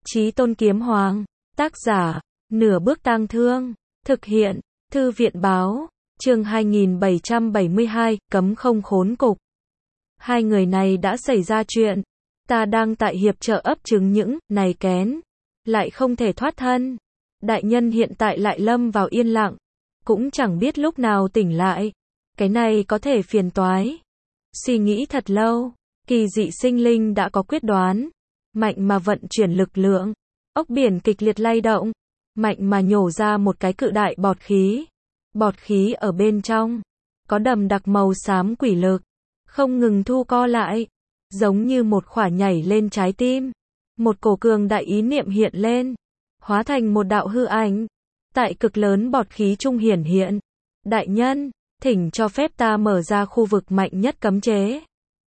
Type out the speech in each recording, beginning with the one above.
Chí Tôn Kiếm Hoàng. Tác giả, Nửa Bước Tang Thương. Thực hiện, Thư viện Báo. Chương 2772, cấm không khốn cục. Hai người này đã xảy ra chuyện. Ta đang tại hiệp trợ ấp trứng những này kén. Lại không thể thoát thân. Đại nhân hiện tại lại lâm vào yên lặng. Cũng chẳng biết lúc nào tỉnh lại. Cái này có thể phiền toái. Suy nghĩ thật lâu. Kỳ dị sinh linh đã có quyết đoán. Mạnh mà vận chuyển lực lượng. Ốc biển kịch liệt lay động. Mạnh mà nhổ ra một cái cự đại bọt khí. Bọt khí ở bên trong. Có đậm đặc màu xám quỷ lực. Không ngừng thu co lại. Giống như một khỏa nhảy lên trái tim. Một cổ cường đại ý niệm hiện lên. Hóa thành một đạo hư ảnh. Tại cực lớn bọt khí trung hiển hiện. Đại nhân, thỉnh cho phép ta mở ra khu vực mạnh nhất cấm chế.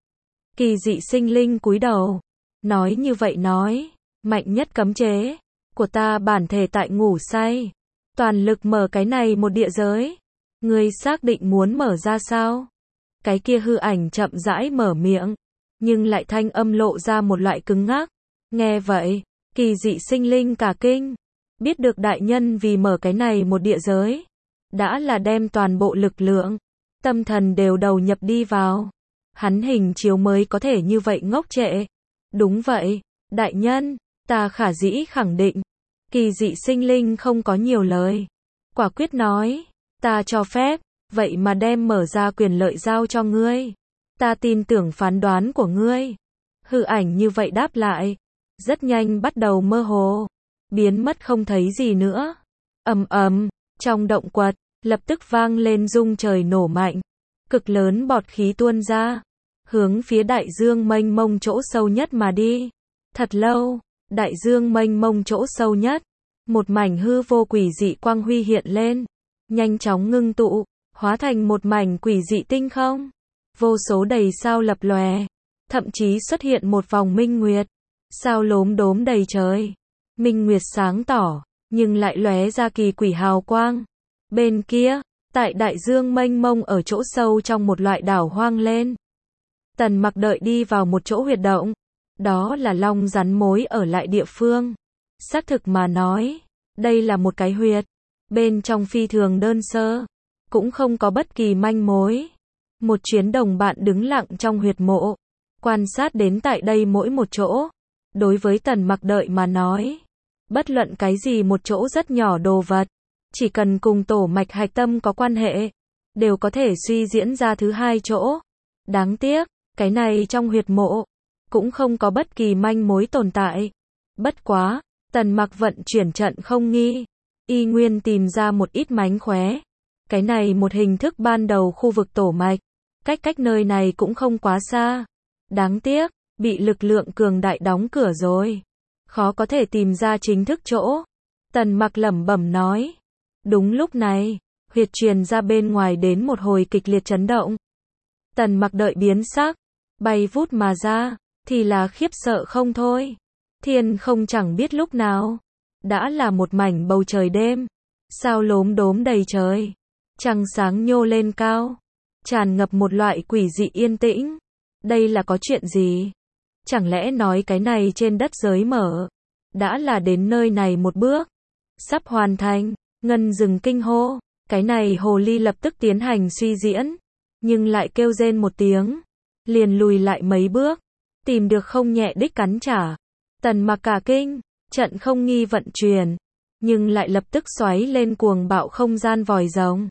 Kỳ dị sinh linh cúi đầu. Nói như vậy nói. Mạnh nhất cấm chế. Của ta bản thể tại ngủ say. Toàn lực mở cái này một địa giới. Ngươi xác định muốn mở ra sao? Cái kia hư ảnh chậm rãi mở miệng. Nhưng lại thanh âm lộ ra một loại cứng ngắc. Nghe vậy, kỳ dị sinh linh cả kinh. Biết được đại nhân vì mở cái này một địa giới. Đã là đem toàn bộ lực lượng. Tâm thần đều đầu nhập đi vào. Hắn hình chiếu mới có thể như vậy ngốc trệ. Đúng vậy, đại nhân, ta khả dĩ khẳng định. Kỳ dị sinh linh không có nhiều lời. Quả quyết nói, ta cho phép, vậy mà đem mở ra quyền lợi giao cho ngươi. Ta tin tưởng phán đoán của ngươi. Hư ảnh như vậy đáp lại. Rất nhanh bắt đầu mơ hồ. Biến mất không thấy gì nữa. Ầm ầm, trong động quật, lập tức vang lên rung trời nổ mạnh. Cực lớn bọt khí tuôn ra. Hướng phía đại dương mênh mông chỗ sâu nhất mà đi. Thật lâu, đại dương mênh mông chỗ sâu nhất. Một mảnh hư vô quỷ dị quang huy hiện lên. Nhanh chóng ngưng tụ, hóa thành một mảnh quỷ dị tinh không. Vô số đầy sao lập lòe. Thậm chí xuất hiện một vòng minh nguyệt. Sao lốm đốm đầy trời. Minh nguyệt sáng tỏ, nhưng lại lóe ra kỳ quỷ hào quang. Bên kia, tại đại dương mênh mông ở chỗ sâu trong một loại đảo hoang lên. Tần Mặc đợi đi vào một chỗ huyệt động. Đó là long rắn mối ở lại địa phương. Xác thực mà nói, đây là một cái huyệt. Bên trong phi thường đơn sơ. Cũng không có bất kỳ manh mối. Một chuyến đồng bạn đứng lặng trong huyệt mộ. Quan sát đến tại đây mỗi một chỗ. Đối với Tần Mặc đợi mà nói. Bất luận cái gì một chỗ rất nhỏ đồ vật. Chỉ cần cùng tổ mạch hạch tâm có quan hệ. Đều có thể suy diễn ra thứ hai chỗ. Đáng tiếc, cái này trong huyệt mộ. Cũng không có bất kỳ manh mối tồn tại. Bất quá, Tần Mặc vận chuyển trận không nghi. Y nguyên tìm ra một ít mánh khóe. Cái này một hình thức ban đầu khu vực tổ mạch. Cách nơi này cũng không quá xa. Đáng tiếc, bị lực lượng cường đại đóng cửa rồi. Khó có thể tìm ra chính thức chỗ. Tần Mặc lẩm bẩm nói. Đúng lúc này, huyệt truyền ra bên ngoài đến một hồi kịch liệt chấn động. Tần Mặc đợi biến sắc. Bay vút mà ra. Thì là khiếp sợ không thôi. Thiên không chẳng biết lúc nào. Đã là một mảnh bầu trời đêm. Sao lốm đốm đầy trời. Trăng sáng nhô lên cao. Tràn ngập một loại quỷ dị yên tĩnh. Đây là có chuyện gì? Chẳng lẽ nói cái này trên đất giới mở. Đã là đến nơi này một bước. Sắp hoàn thành. Ngân dừng kinh hô. Cái này hồ ly lập tức tiến hành suy diễn. Nhưng lại kêu rên một tiếng. Liền lùi lại mấy bước. Tìm được không nhẹ đích cắn trả. Tần Mặc cả kinh. Trận không nghi vận chuyển. Nhưng lại lập tức xoáy lên cuồng bạo không gian vòi rồng.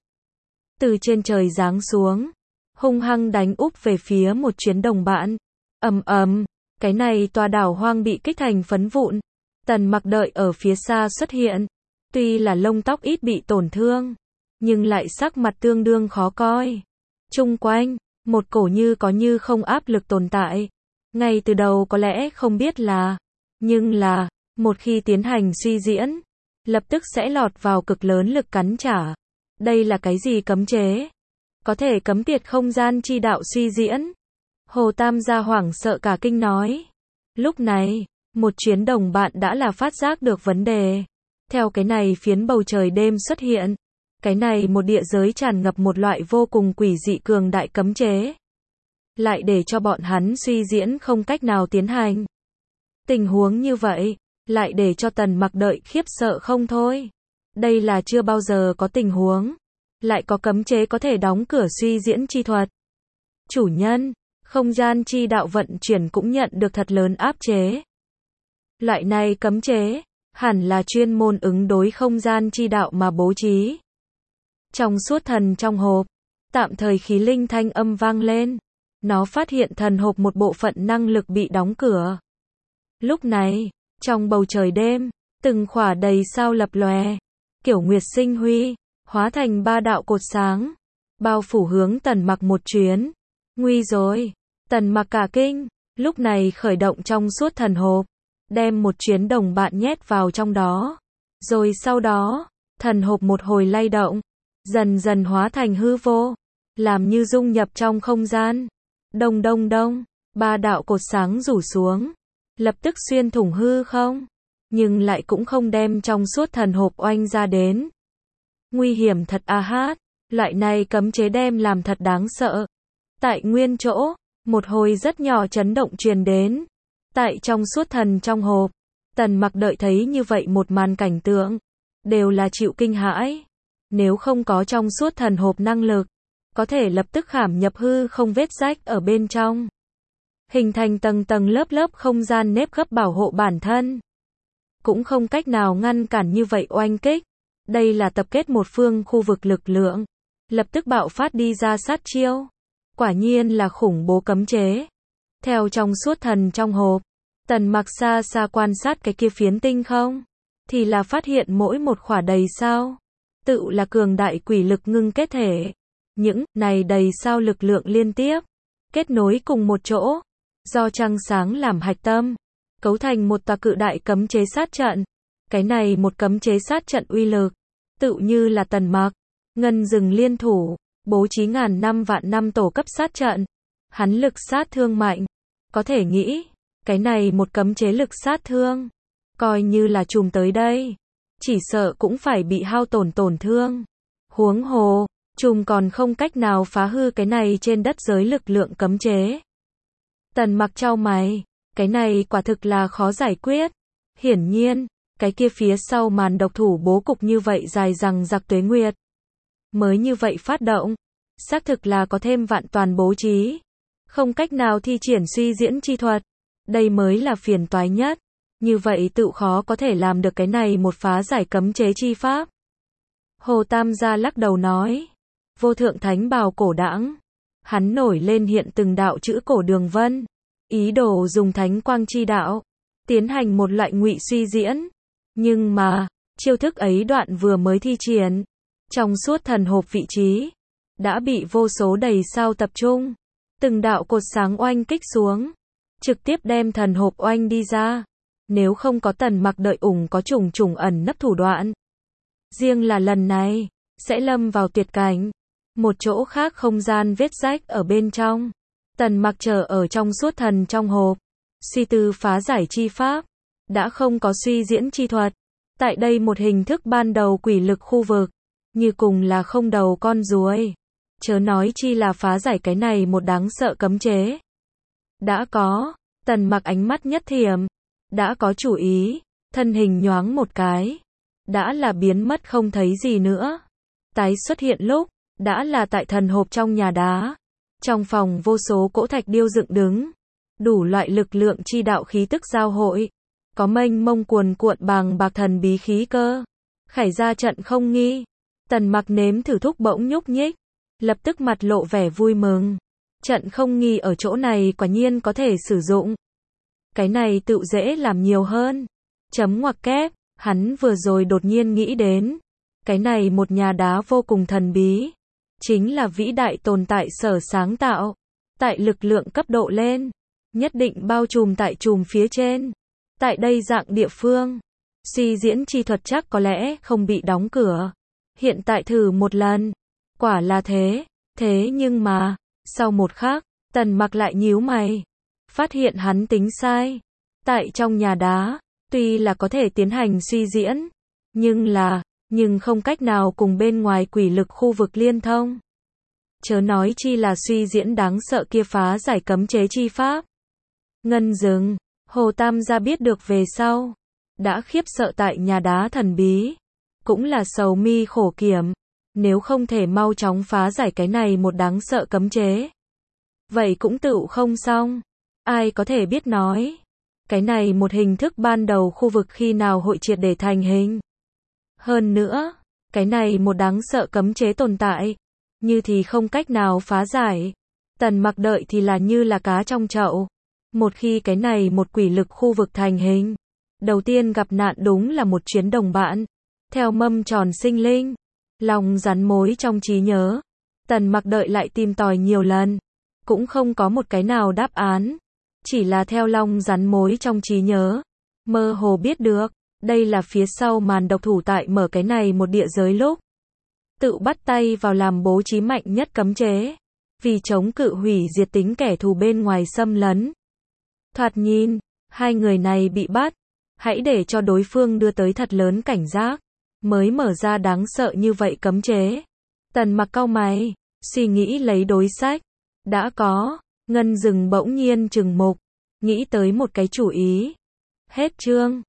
Từ trên trời giáng xuống. Hung hăng đánh úp về phía một chuyến đồng bạn. Ầm ầm. Cái này tòa đảo hoang bị kích thành phấn vụn. Tần Mặc đợi ở phía xa xuất hiện. Tuy là lông tóc ít bị tổn thương. Nhưng lại sắc mặt tương đương khó coi. Chung quanh, một cổ như có như không áp lực tồn tại. Ngay từ đầu có lẽ không biết là. Nhưng là, một khi tiến hành suy diễn. Lập tức sẽ lọt vào cực lớn lực cắn trả. Đây là cái gì cấm chế? Có thể cấm tiệt không gian chi đạo suy diễn. Hồ Tam gia hoảng sợ cả kinh nói. Lúc này, một chuyến đồng bạn đã là phát giác được vấn đề. Theo cái này phiến bầu trời đêm xuất hiện. Cái này một địa giới tràn ngập một loại vô cùng quỷ dị cường đại cấm chế. Lại để cho bọn hắn suy diễn không cách nào tiến hành. Tình huống như vậy, lại để cho Tần Mặc đợi khiếp sợ không thôi. Đây là chưa bao giờ có tình huống, lại có cấm chế có thể đóng cửa suy diễn chi thuật. Chủ nhân, không gian chi đạo vận chuyển cũng nhận được thật lớn áp chế. Loại này cấm chế, hẳn là chuyên môn ứng đối không gian chi đạo mà bố trí. Trong suốt thần trong hộp, tạm thời khí linh thanh âm vang lên. Nó phát hiện thần hộp một bộ phận năng lực bị đóng cửa. Lúc này, trong bầu trời đêm, từng khỏa đầy sao lập lòe, kiểu nguyệt sinh huy, hóa thành 3 đạo cột sáng, bao phủ hướng Tần Mặc một chuyến. Nguy rồi, Tần Mặc cả kinh, lúc này khởi động trong suốt thần hộp, đem một chuyến đồng bạn nhét vào trong đó. Rồi sau đó, thần hộp một hồi lay động, dần dần hóa thành hư vô, làm như dung nhập trong không gian. Đông đông đông, 3 đạo cột sáng rủ xuống, lập tức xuyên thủng hư không, nhưng lại cũng không đem trong suốt thần hộp oanh ra đến. Nguy hiểm thật a hát, loại này cấm chế đem làm thật đáng sợ. Tại nguyên chỗ, một hồi rất nhỏ chấn động truyền đến. Tại trong suốt thần trong hộp, Tần Mặc đợi thấy như vậy một màn cảnh tượng, đều là chịu kinh hãi. Nếu không có trong suốt thần hộp năng lực, có thể lập tức khảm nhập hư không vết rách ở bên trong, hình thành tầng tầng lớp lớp không gian nếp gấp bảo hộ bản thân. Cũng không cách nào ngăn cản như vậy oanh kích. Đây là tập kết một phương khu vực lực lượng, lập tức bạo phát đi ra sát chiêu. Quả nhiên là khủng bố cấm chế. Theo trong suốt thần trong hộp, Tần Mặc xa xa quan sát cái kia phiến tinh không, thì là phát hiện mỗi một khỏa đầy sao, tự là cường đại quỷ lực ngưng kết thể. Những này đầy sao lực lượng liên tiếp, kết nối cùng một chỗ, do trăng sáng làm hạch tâm, cấu thành một tòa cự đại cấm chế sát trận. Cái này một cấm chế sát trận uy lực, tự như là Tần Mặc, Ngân Rừng liên thủ, bố trí ngàn năm vạn năm tổ cấp sát trận. Hắn lực sát thương mạnh, có thể nghĩ, cái này một cấm chế lực sát thương, coi như là trùm tới đây, chỉ sợ cũng phải bị hao tổn tổn thương. Huống hồ, trùm còn không cách nào phá hư cái này trên đất giới lực lượng cấm chế. Tần Mặc chau mày, cái này quả thực là khó giải quyết. Hiển nhiên, cái kia phía sau màn độc thủ bố cục như vậy dài rằng giặc tuế nguyệt, mới như vậy phát động, xác thực là có thêm vạn toàn bố trí, không cách nào thi triển suy diễn chi thuật. Đây mới là phiền toái nhất. Như vậy tự khó có thể làm được cái này một phá giải cấm chế chi pháp. Hồ Tam gia lắc đầu nói, vô thượng thánh bào cổ đãng, hắn nổi lên hiện từng đạo chữ cổ đường vân, ý đồ dùng thánh quang chi đạo, tiến hành một loại ngụy suy diễn. Nhưng mà, chiêu thức ấy đoạn vừa mới thi triển, trong suốt thần hộp vị trí, đã bị vô số đầy sao tập trung, từng đạo cột sáng oanh kích xuống, trực tiếp đem thần hộp oanh đi ra. Nếu không có Tần Mặc đợi có trùng trùng ẩn nấp thủ đoạn, riêng là lần này, sẽ lâm vào tuyệt cảnh. Một chỗ khác không gian vết rách ở bên trong, Tần Mặc chờ ở trong suốt thần trong hộp, suy tư phá giải chi pháp, đã không có suy diễn chi thuật. Tại đây một hình thức ban đầu quỷ lực khu vực, như cùng là không đầu con ruồi, chớ nói chi là phá giải cái này một đáng sợ cấm chế. Đã có, Tần Mặc ánh mắt nhất thiểm, đã có chủ ý, thân hình nhoáng một cái, đã là biến mất không thấy gì nữa. Tái xuất hiện lúc, đã là tại thần hộp trong nhà đá. Trong phòng vô số cỗ thạch điêu dựng đứng, đủ loại lực lượng chi đạo khí tức giao hội, có mênh mông cuồn cuộn bàng bạc thần bí khí cơ. Khải ra trận không nghi. Tần Mặc nếm thử thúc bỗng nhúc nhích, lập tức mặt lộ vẻ vui mừng. Trận không nghi ở chỗ này quả nhiên có thể sử dụng. Cái này tự dễ làm nhiều hơn. Chấm ngoặc kép, hắn vừa rồi đột nhiên nghĩ đến. Cái này một nhà đá vô cùng thần bí. Chính là vĩ đại tồn tại sở sáng tạo. Tại lực lượng cấp độ lên. Nhất định bao trùm tại trùm phía trên. Tại đây dạng địa phương. Suy diễn chi thuật chắc có lẽ không bị đóng cửa. Hiện tại thử một lần. Quả là thế. Thế nhưng mà, sau một khắc, Tần Mặc lại nhíu mày. Phát hiện hắn tính sai. Tại trong nhà đá, tuy là có thể tiến hành suy diễn, nhưng không cách nào cùng bên ngoài quỷ lực khu vực liên thông. Chớ nói chi là suy diễn đáng sợ kia phá giải cấm chế chi pháp. Ngân Rừng, Hồ Tam gia biết được về sau, đã khiếp sợ tại nhà đá thần bí, cũng là sầu mi khổ kiểm, nếu không thể mau chóng phá giải cái này một đáng sợ cấm chế. Vậy cũng tựu không xong, ai có thể biết nói, cái này một hình thức ban đầu khu vực khi nào hội triệt để thành hình. Hơn nữa, cái này một đáng sợ cấm chế tồn tại, như thì không cách nào phá giải. Tần Mặc đợi thì là như là cá trong chậu. Một khi cái này một quỷ lực khu vực thành hình, đầu tiên gặp nạn đúng là một chuyến đồng bạn. Theo mâm tròn sinh linh, lòng rắn mối trong trí nhớ. Tần Mặc đợi lại tìm tòi nhiều lần, cũng không có một cái nào đáp án. Chỉ là theo long rắn mối trong trí nhớ, mơ hồ biết được, đây là phía sau màn độc thủ tại mở cái này một địa giới lúc. Tự bắt tay vào làm bố trí mạnh nhất cấm chế, vì chống cự hủy diệt tính kẻ thù bên ngoài xâm lấn. Thoạt nhìn, hai người này bị bắt, hãy để cho đối phương đưa tới thật lớn cảnh giác, mới mở ra đáng sợ như vậy cấm chế. Tần Mặc cau mày, suy nghĩ lấy đối sách. Đã có, Ngân Dừng bỗng nhiên trừng mục, nghĩ tới một cái chủ ý. Hết chương.